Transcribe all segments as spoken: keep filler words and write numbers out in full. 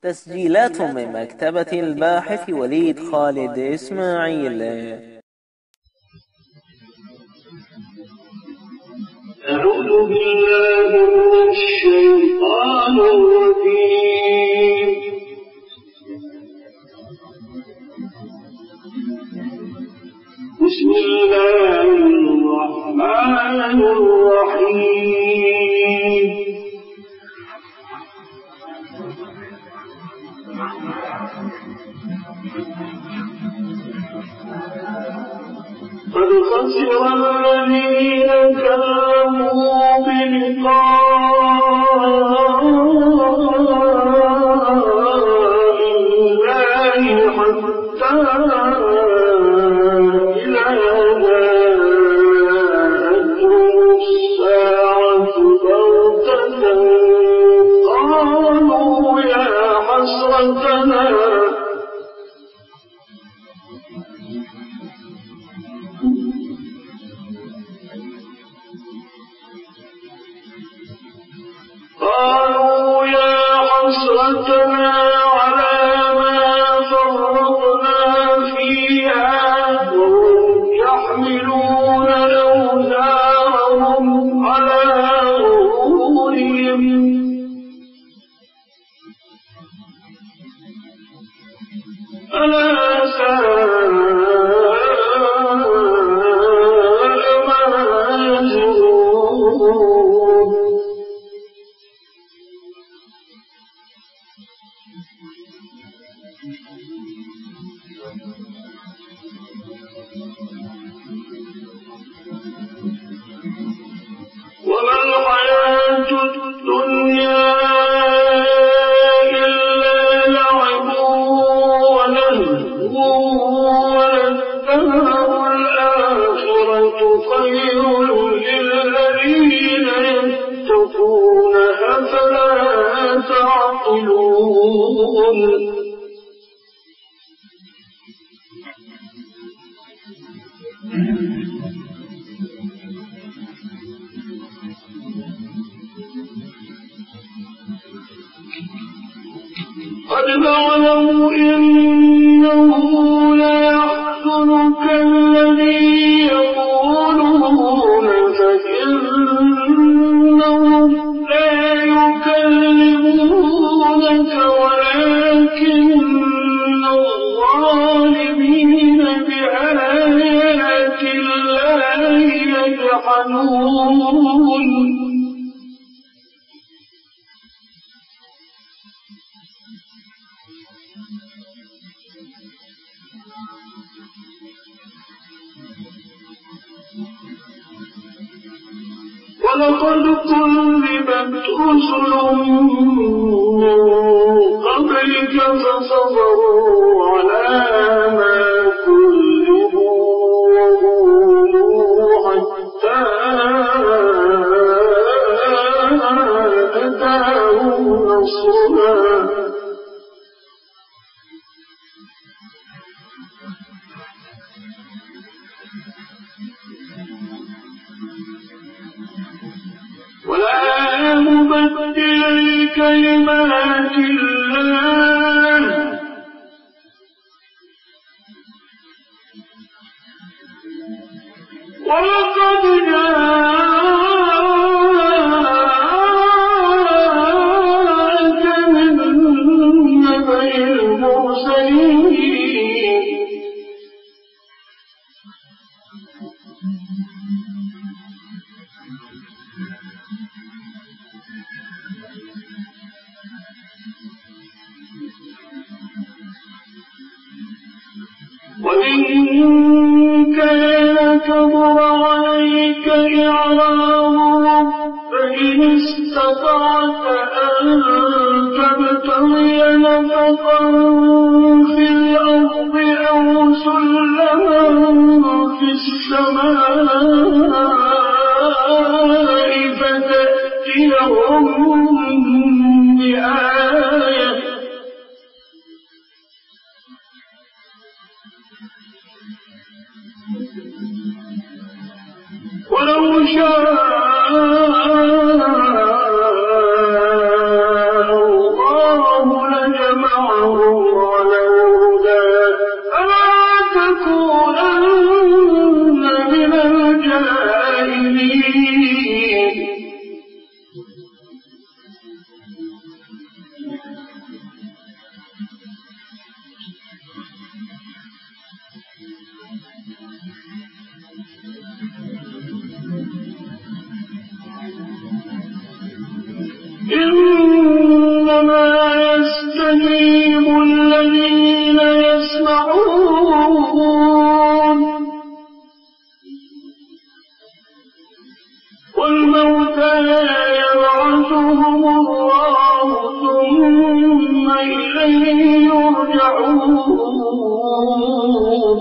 تسجيلات من مكتبة الباحث وليد خالد إسماعيل. أعوذ بالله من الشيطان الرجيم. بسم الله الرحمن الرحيم. قد خسر الذين كذبوا بلقاء الله حتى إذا جاءتهم الساعة بغتة قالوا يا حسرتنا قالوا يا حسرتنا على ما فرطنا فيها وهم يحملون أوزارهم على ظهورهم ألا ساء ما يزرون. وما الحياة الدنيا إلا لعب ولهو وللدار الآخرة خير للذين يتقون أفلا تعقلون. قد نعلم إنه ليحزنك الذي يقولون فإنهم لا يكلمونك ولكن الظالمين بآيات الله يجحدون. ولقد كذبت رسل من قبلك فصبروا على ما كذبوا وأوذوا حتى أتاهم نصرنا ولا مبدل لكلمات الله ولقد جاءك من نبأ المرسلين. وإن كان كبر عليك إعراضهم فإن استطعت أن تبتغي نفقا في الأرض أو سلما في السماء فتأتيهم بآية ولو شاء الله لجمع معهم على الهدى فلا تكونن من الجاهلين. إنما يستجيب الذين يسمعون والموتى يبعثهم الله ثم إليه يرجعون.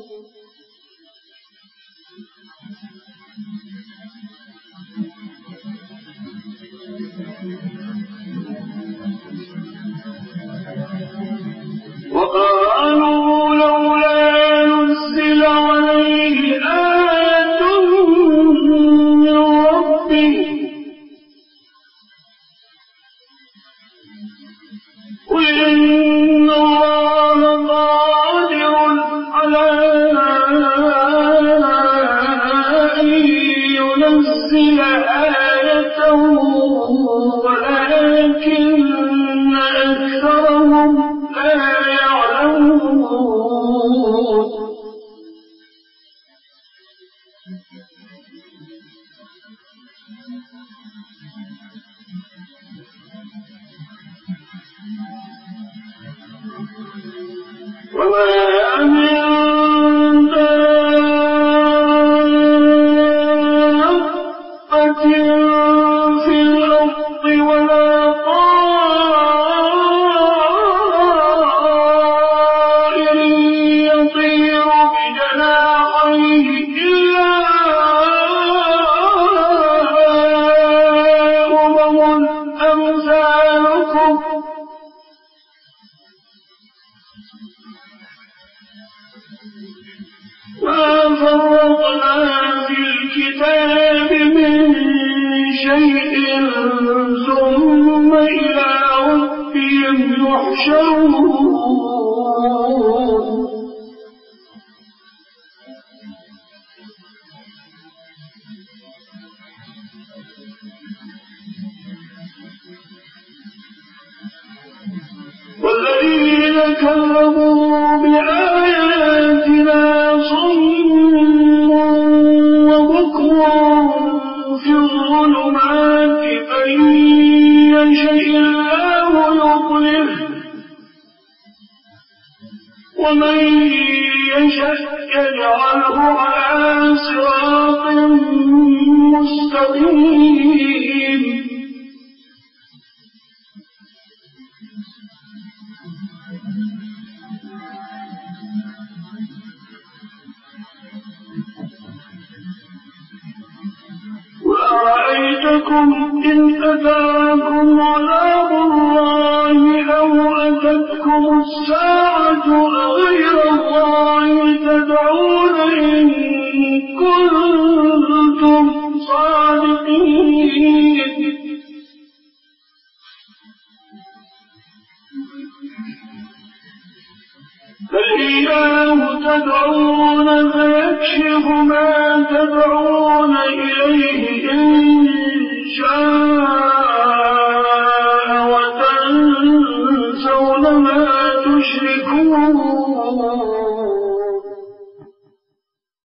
وقالوا لولا نزل عليه آية من ربه قل إن الله قادر على أن ينزل آية ولكن أكثرهم لا يعلمون. وما من دابة في الأرض ولا طائر يطير بجناحيه إلا أمم أمثالكم ما فرطنا في الكتاب من شيء ثم إلى ربهم يحشرون. والذين كذبوا بآياتنا صم وبكم في الظلمات من يشاء الله يضلله ومن يشاء يجعله على صراط مستقيم. وأرأيتكم إن أتاكم عذاب الله أو أتتكم الساعة غير الله تدعون إن كنتم صادقين. بل إياه تدعون فيكشف ما تدعون إليه إن شاء وتنسون ما تشركون.